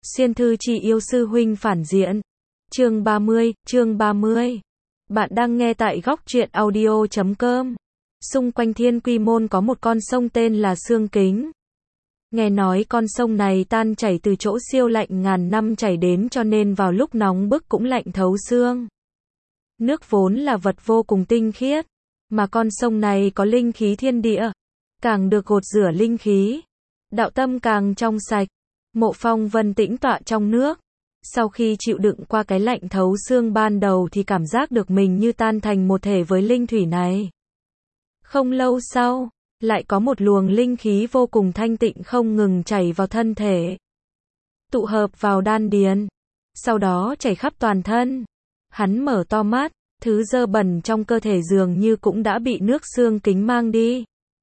Xuyên thư chi yêu sư huynh phản diện. Chương 30. Bạn đang nghe tại góc truyện audio.com. Xung quanh Thiên Quy Môn có một con sông tên là Xương Kính. Nghe nói con sông này tan chảy từ chỗ siêu lạnh ngàn năm chảy đến, cho nên vào lúc nóng bức cũng lạnh thấu xương. Nước vốn là vật vô cùng tinh khiết, mà con sông này có linh khí thiên địa, càng được gột rửa linh khí, đạo tâm càng trong sạch. Mộ Phong Vân tĩnh tọa trong nước. Sau khi chịu đựng qua cái lạnh thấu xương ban đầu thì cảm giác được mình như tan thành một thể với linh thủy này. Không lâu sau, lại có một luồng linh khí vô cùng thanh tịnh không ngừng chảy vào thân thể, tụ hợp vào đan điền, sau đó chảy khắp toàn thân. Hắn mở to mắt, thứ dơ bẩn trong cơ thể dường như cũng đã bị nước xương kính mang đi.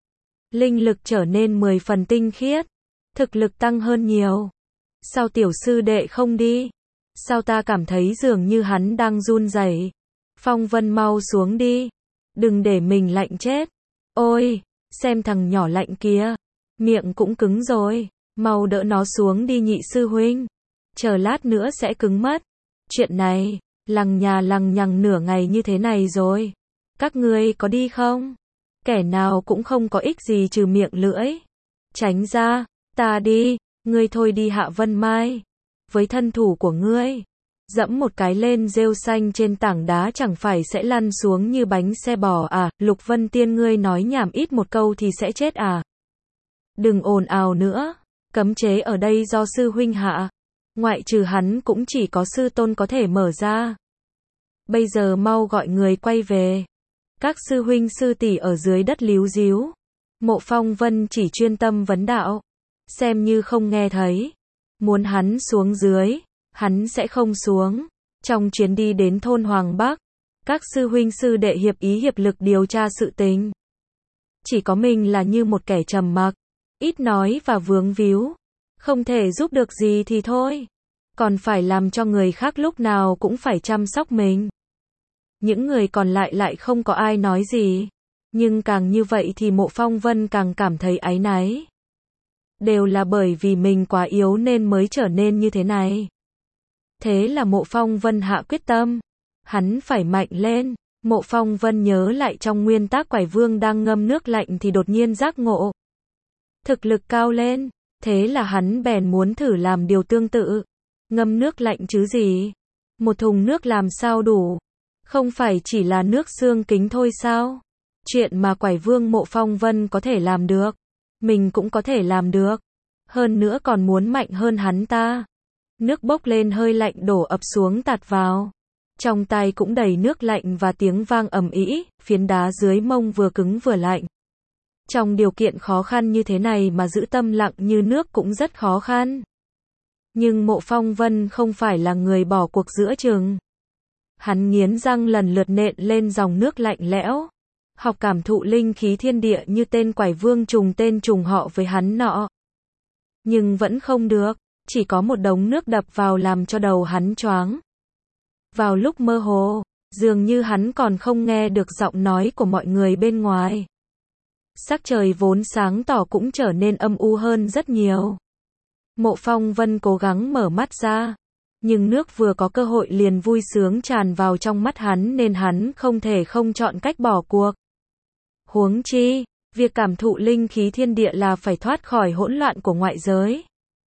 Linh lực trở nên 10 phần tinh khiết, thực lực tăng hơn nhiều. Sao tiểu sư đệ không đi? Sao ta cảm thấy dường như hắn đang run rẩy? Phong Vân mau xuống đi, đừng để mình lạnh chết. Ôi, xem thằng nhỏ lạnh kia, miệng cũng cứng rồi, mau đỡ nó xuống đi nhị sư huynh, chờ lát nữa sẽ cứng mất. Chuyện này, lằng nhà lằng nhằng nửa ngày như thế này rồi, các ngươi có đi không? Kẻ nào cũng không có ích gì trừ miệng lưỡi. Tránh ra, ta đi. Ngươi thôi đi Hạ Vân Mai, với thân thủ của ngươi, dẫm một cái lên rêu xanh trên tảng đá chẳng phải sẽ lăn xuống như bánh xe bò à? Lục Vân Tiên, ngươi nói nhảm ít một câu thì sẽ chết à? Đừng ồn ào nữa, cấm chế ở đây do sư huynh hạ, ngoại trừ hắn cũng chỉ có sư tôn có thể mở ra. Bây giờ mau gọi người quay về. Các sư huynh sư tỷ ở dưới đất líu díu. Mộ Phong Vân chỉ chuyên tâm vấn đạo, xem như không nghe thấy. Muốn hắn xuống dưới, hắn sẽ không xuống. Trong chuyến đi đến thôn Hoàng Bắc, các sư huynh sư đệ hiệp ý hiệp lực điều tra sự tình. Chỉ có mình là như một kẻ trầm mặc, ít nói và vướng víu. Không thể giúp được gì thì thôi, còn phải làm cho người khác lúc nào cũng phải chăm sóc mình. Những người còn lại không có ai nói gì. Nhưng càng như vậy thì Mộ Phong Vân càng cảm thấy áy náy. Đều là bởi vì mình quá yếu nên mới trở nên như thế này. Thế là Mộ Phong Vân hạ quyết tâm, hắn phải mạnh lên. Mộ Phong Vân nhớ lại trong nguyên tắc Quải Vương đang ngâm nước lạnh thì đột nhiên giác ngộ, thực lực cao lên. Thế là hắn bèn muốn thử làm điều tương tự. Ngâm nước lạnh chứ gì? Một thùng nước làm sao đủ? Không phải chỉ là nước xương kính thôi sao? Chuyện mà Quải Vương Mộ Phong Vân có thể làm được, mình cũng có thể làm được. Hơn nữa còn muốn mạnh hơn hắn ta. Nước bốc lên hơi lạnh đổ ập xuống tạt vào. Trong tay cũng đầy nước lạnh và tiếng vang ầm ĩ, phiến đá dưới mông vừa cứng vừa lạnh. Trong điều kiện khó khăn như thế này mà giữ tâm lặng như nước cũng rất khó khăn. Nhưng Mộ Phong Vân không phải là người bỏ cuộc giữa chừng. Hắn nghiến răng lần lượt nện lên dòng nước lạnh lẽo, học cảm thụ linh khí thiên địa như tên Quải Vương trùng tên trùng họ với hắn nọ. Nhưng vẫn không được, chỉ có một đống nước đập vào làm cho đầu hắn choáng. Vào lúc mơ hồ, dường như hắn còn không nghe được giọng nói của mọi người bên ngoài. Sắc trời vốn sáng tỏ cũng trở nên âm u hơn rất nhiều. Mộ Phong Vân cố gắng mở mắt ra, nhưng nước vừa có cơ hội liền vui sướng tràn vào trong mắt hắn nên hắn không thể không chọn cách bỏ cuộc. Huống chi, việc cảm thụ linh khí thiên địa là phải thoát khỏi hỗn loạn của ngoại giới,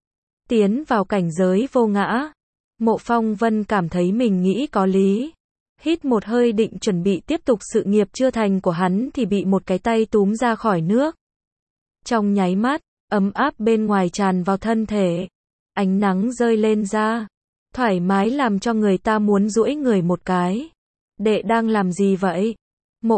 tiến vào cảnh giới vô ngã. Mộ Phong Vân cảm thấy mình nghĩ có lý. Hít một hơi định chuẩn bị tiếp tục sự nghiệp chưa thành của hắn thì bị một cái tay túm ra khỏi nước. Trong nháy mắt, ấm áp bên ngoài tràn vào thân thể. Ánh nắng rơi lên da, thoải mái làm cho người ta muốn duỗi người một cái. Đệ đang làm gì vậy? Mộ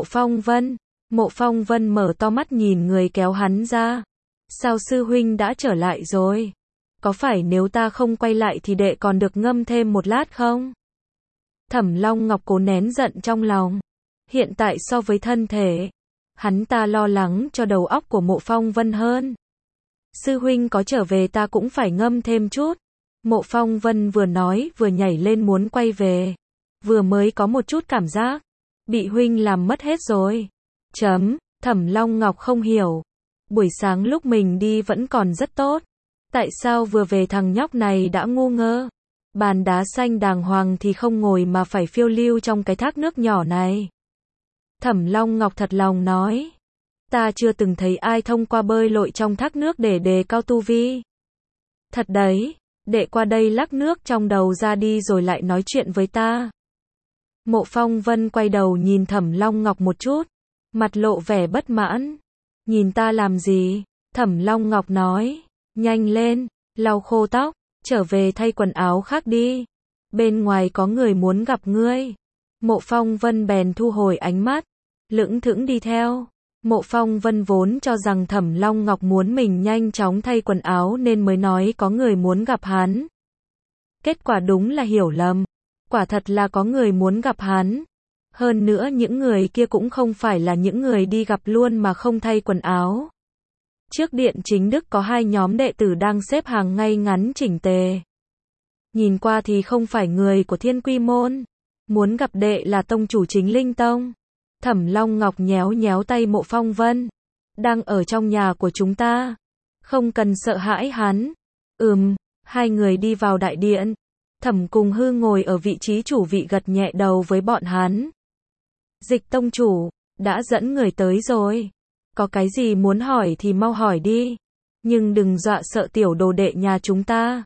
Phong Vân mở to mắt nhìn người kéo hắn ra. Sao sư huynh đã trở lại rồi? Có phải nếu ta không quay lại thì đệ còn được ngâm thêm một lát không? Thẩm Long Ngọc cố nén giận trong lòng. Hiện tại so với thân thể, hắn ta lo lắng cho đầu óc của Mộ Phong Vân hơn. Sư huynh có trở về ta cũng phải ngâm thêm chút. Mộ Phong Vân vừa nói vừa nhảy lên muốn quay về. Vừa mới có một chút cảm giác bị huynh làm mất hết rồi. Thẩm Long Ngọc không hiểu. Buổi sáng lúc mình đi vẫn còn rất tốt. Tại sao vừa về thằng nhóc này đã ngu ngơ? Bàn đá xanh đàng hoàng thì không ngồi mà phải phiêu lưu trong cái thác nước nhỏ này. Thẩm Long Ngọc thật lòng nói. Ta chưa từng thấy ai thông qua bơi lội trong thác nước để đề cao tu vi. Thật đấy, đệ qua đây lắc nước trong đầu ra đi rồi lại nói chuyện với ta. Mộ Phong Vân quay đầu nhìn Thẩm Long Ngọc một chút, mặt lộ vẻ bất mãn. Nhìn ta làm gì? Thẩm Long Ngọc nói, nhanh lên, lau khô tóc, trở về thay quần áo khác đi. Bên ngoài có người muốn gặp ngươi. Mộ Phong Vân bèn thu hồi ánh mắt, lững thững đi theo. Mộ Phong Vân vốn cho rằng Thẩm Long Ngọc muốn mình nhanh chóng thay quần áo nên mới nói có người muốn gặp hắn. Kết quả đúng là hiểu lầm. Quả thật là có người muốn gặp hắn. Hơn nữa những người kia cũng không phải là những người đi gặp luôn mà không thay quần áo. Trước điện chính đức có 2 nhóm đệ tử đang xếp hàng ngay ngắn chỉnh tề. Nhìn qua thì không phải người của Thiên Quy Môn. Muốn gặp đệ là tông chủ Chính Linh Tông. Thẩm Long Ngọc nhéo nhéo tay Mộ Phong Vân. Đang ở trong nhà của chúng ta. Không cần sợ hãi hắn. Hai người đi vào đại điện. Thẩm Cùng Hư ngồi ở vị trí chủ vị gật nhẹ đầu với bọn hắn. Dịch tông chủ, đã dẫn người tới rồi. Có cái gì muốn hỏi thì mau hỏi đi. Nhưng đừng dọa sợ tiểu đồ đệ nhà chúng ta.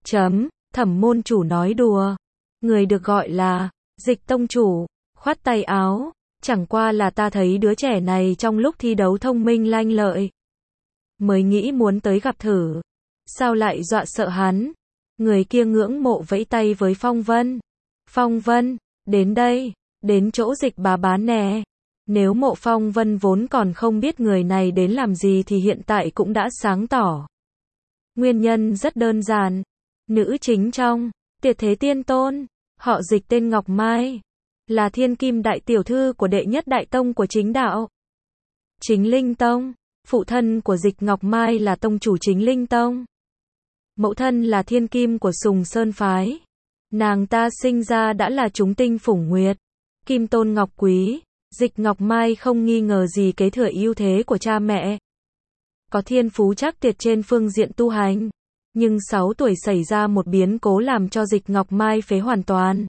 Thẩm môn chủ nói đùa. Người được gọi là Dịch tông chủ, khoát tay áo. Chẳng qua là ta thấy đứa trẻ này trong lúc thi đấu thông minh lanh lợi. Mới nghĩ muốn tới gặp thử. Sao lại dọa sợ hắn? Người kia ngưỡng mộ vẫy tay với Phong Vân. Phong Vân, đến đây, đến chỗ Dịch bà bá nè. Nếu Mộ Phong Vân vốn còn không biết người này đến làm gì thì hiện tại cũng đã sáng tỏ. Nguyên nhân rất đơn giản. Nữ chính trong Tiệt Thế Tiên Tôn, họ Dịch tên Ngọc Mai, là thiên kim đại tiểu thư của đệ nhất đại tông của chính đạo. Chính Linh Tông, phụ thân của Dịch Ngọc Mai là tông chủ Chính Linh Tông. Mẫu thân là thiên kim của Sùng Sơn Phái. Nàng ta sinh ra đã là chúng tinh phủng nguyệt, kim tôn ngọc quý. Dịch Ngọc Mai không nghi ngờ gì kế thừa ưu thế của cha mẹ. Có thiên phú chắc tuyệt trên phương diện tu hành. Nhưng 6 tuổi xảy ra một biến cố làm cho Dịch Ngọc Mai phế hoàn toàn.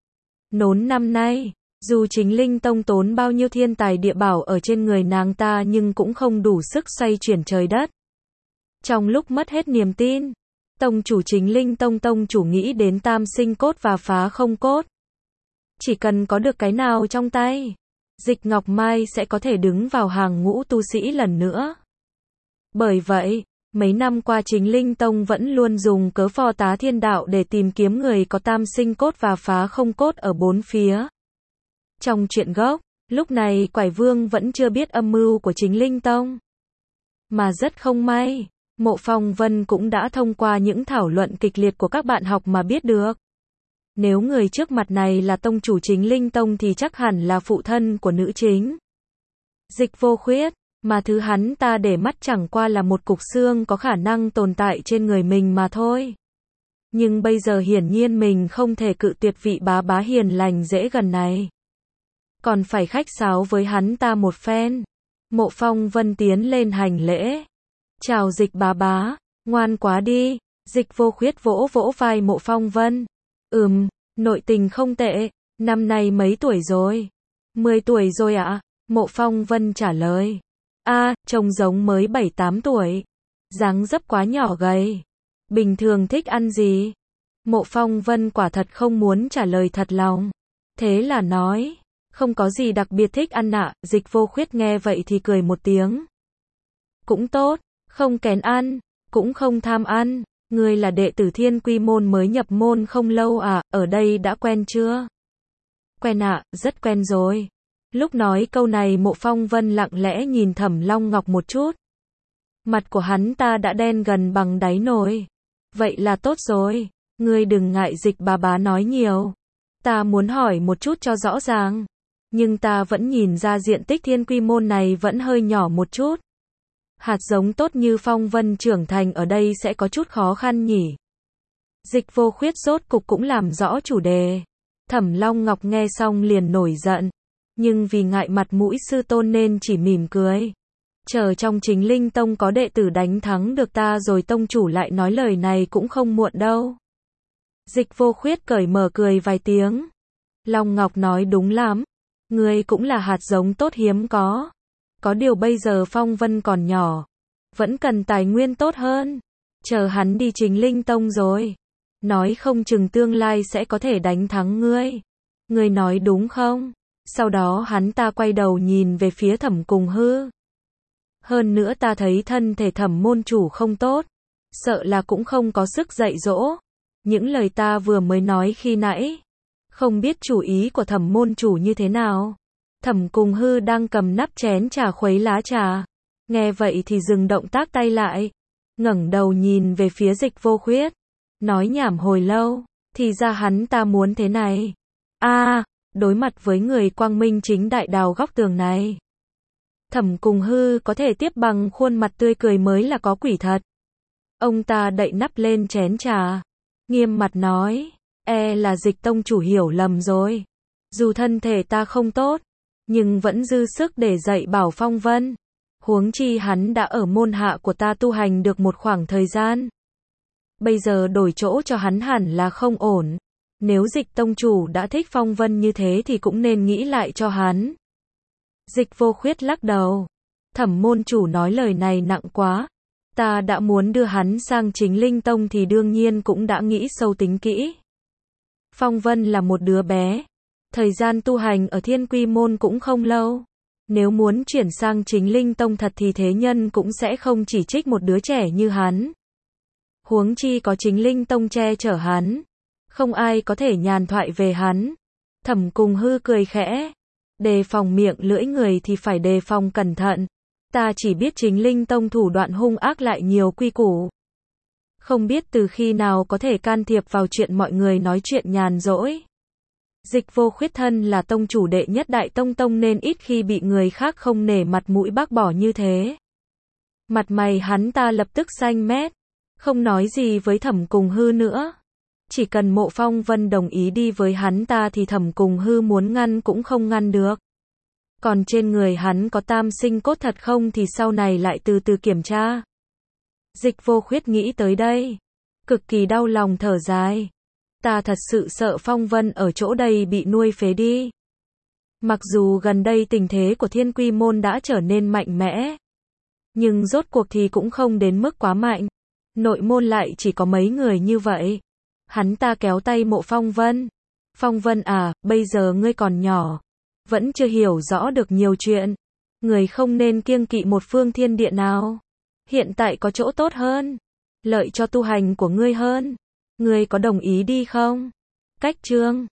Nốn năm nay, dù Chính Linh Tông tốn bao nhiêu thiên tài địa bảo ở trên người nàng ta nhưng cũng không đủ sức xoay chuyển trời đất. Trong lúc mất hết niềm tin, tông chủ Chính Linh Tông tông chủ nghĩ đến tam sinh cốt và phá không cốt. Chỉ cần có được cái nào trong tay, Dịch Ngọc Mai sẽ có thể đứng vào hàng ngũ tu sĩ lần nữa. Bởi vậy, mấy năm qua Chính Linh Tông vẫn luôn dùng cớ phò tá thiên đạo để tìm kiếm người có tam sinh cốt và phá không cốt ở 4 phía. Trong chuyện gốc, lúc này Quải Vương vẫn chưa biết âm mưu của Chính Linh Tông. Mà rất không may, Mộ Phong Vân cũng đã thông qua những thảo luận kịch liệt của các bạn học mà biết được. Nếu người trước mặt này là tông chủ Chính Linh Tông thì chắc hẳn là phụ thân của nữ chính. Dịch Vô Khuyết, mà thứ hắn ta để mắt chẳng qua là một cục xương có khả năng tồn tại trên người mình mà thôi. Nhưng bây giờ hiển nhiên mình không thể cự tuyệt vị bá bá hiền lành dễ gần này. Còn phải khách sáo với hắn ta một phen. Mộ Phong Vân tiến lên hành lễ. Chào Dịch bá bá, ngoan quá đi. Dịch Vô Khuyết vỗ vỗ vai Mộ Phong Vân. Nội tình không tệ, năm nay mấy tuổi rồi? 10 tuổi rồi ạ? Mộ Phong Vân trả lời. Trông giống mới 7-8 tuổi. Dáng dấp quá nhỏ gầy. Bình thường thích ăn gì? Mộ Phong Vân quả thật không muốn trả lời thật lòng. Thế là nói, không có gì đặc biệt thích ăn ạ. Dịch Vô Khuyết nghe vậy thì cười một tiếng. Cũng tốt, không kén ăn, cũng không tham ăn. Ngươi là đệ tử Thiên Quy Môn mới nhập môn không lâu à, ở đây đã quen chưa? Quen ạ, rất quen rồi. Lúc nói câu này Mộ Phong Vân lặng lẽ nhìn Thẩm Long Ngọc một chút. Mặt của hắn ta đã đen gần bằng đáy nồi. Vậy là tốt rồi, ngươi đừng ngại Dịch bà bá nói nhiều. Ta muốn hỏi một chút cho rõ ràng. Nhưng ta vẫn nhìn ra diện tích Thiên Quy Môn này vẫn hơi nhỏ một chút. Hạt giống tốt như Phong Vân trưởng thành ở đây sẽ có chút khó khăn nhỉ. Dịch Vô Khuyết rốt cục cũng làm rõ chủ đề. Thẩm Long Ngọc nghe xong liền nổi giận. Nhưng vì ngại mặt mũi sư tôn nên chỉ mỉm cười. Chờ trong Chính Linh Tông có đệ tử đánh thắng được ta rồi tông chủ lại nói lời này cũng không muộn đâu. Dịch Vô Khuyết cởi mở cười vài tiếng. Long Ngọc nói đúng lắm. Ngươi cũng là hạt giống tốt hiếm có. Có điều bây giờ Phong Vân còn nhỏ. Vẫn cần tài nguyên tốt hơn. Chờ hắn đi Chính Linh Tông rồi. Nói không chừng tương lai sẽ có thể đánh thắng ngươi. Ngươi nói đúng không? Sau đó hắn ta quay đầu nhìn về phía Thẩm Cùng Hư. Hơn nữa ta thấy thân thể Thẩm môn chủ không tốt. Sợ là cũng không có sức dạy dỗ. Những lời ta vừa mới nói khi nãy. Không biết chủ ý của Thẩm môn chủ như thế nào. Thẩm Cùng Hư đang cầm nắp chén trà khuấy lá trà. Nghe vậy thì dừng động tác tay lại. Ngẩng đầu nhìn về phía Dịch Vô Khuyết. Nói nhảm hồi lâu. Thì ra hắn ta muốn thế này. Đối mặt với người quang minh chính đại đào góc tường này. Thẩm Cùng Hư có thể tiếp bằng khuôn mặt tươi cười mới là có quỷ thật. Ông ta đậy nắp lên chén trà. Nghiêm mặt nói. Là Dịch tông chủ hiểu lầm rồi. Dù thân thể ta không tốt. Nhưng vẫn dư sức để dạy bảo Phong Vân. Huống chi hắn đã ở môn hạ của ta tu hành được một khoảng thời gian. Bây giờ đổi chỗ cho hắn hẳn là không ổn. Nếu Dịch tông chủ đã thích Phong Vân như thế thì cũng nên nghĩ lại cho hắn. Dịch Vô Khuyết lắc đầu. Thẩm môn chủ nói lời này nặng quá. Ta đã muốn đưa hắn sang Chính Linh Tông thì đương nhiên cũng đã nghĩ sâu tính kỹ. Phong Vân là một đứa bé. Thời gian tu hành ở Thiên Quy Môn cũng không lâu. Nếu muốn chuyển sang Chính Linh Tông thật thì thế nhân cũng sẽ không chỉ trích một đứa trẻ như hắn. Huống chi có Chính Linh Tông che chở hắn. Không ai có thể nhàn thoại về hắn. Thẩm Cùng Hư cười khẽ. Đề phòng miệng lưỡi người thì phải đề phòng cẩn thận. Ta chỉ biết Chính Linh Tông thủ đoạn hung ác lại nhiều quy củ. Không biết từ khi nào có thể can thiệp vào chuyện mọi người nói chuyện nhàn rỗi. Dịch Vô Khuyết thân là tông chủ đệ nhất đại tông nên ít khi bị người khác không nể mặt mũi bác bỏ như thế. Mặt mày hắn ta lập tức xanh mét. Không nói gì với Thẩm Cùng Hư nữa. Chỉ cần Mộ Phong Vân đồng ý đi với hắn ta thì Thẩm Cùng Hư muốn ngăn cũng không ngăn được. Còn trên người hắn có tam sinh cốt thật không thì sau này lại từ từ kiểm tra. Dịch Vô Khuyết nghĩ tới đây. Cực kỳ đau lòng thở dài. Ta thật sự sợ Phong Vân ở chỗ đây bị nuôi phế đi. Mặc dù gần đây tình thế của Thiên Quy Môn đã trở nên mạnh mẽ. Nhưng rốt cuộc thì cũng không đến mức quá mạnh. Nội môn lại chỉ có mấy người như vậy. Hắn ta kéo tay Mộ Phong Vân. Phong Vân à, bây giờ ngươi còn nhỏ. Vẫn chưa hiểu rõ được nhiều chuyện. Người không nên kiêng kỵ một phương thiên địa nào. Hiện tại có chỗ tốt hơn. Lợi cho tu hành của ngươi hơn. Ngươi có đồng ý đi không? Cách chương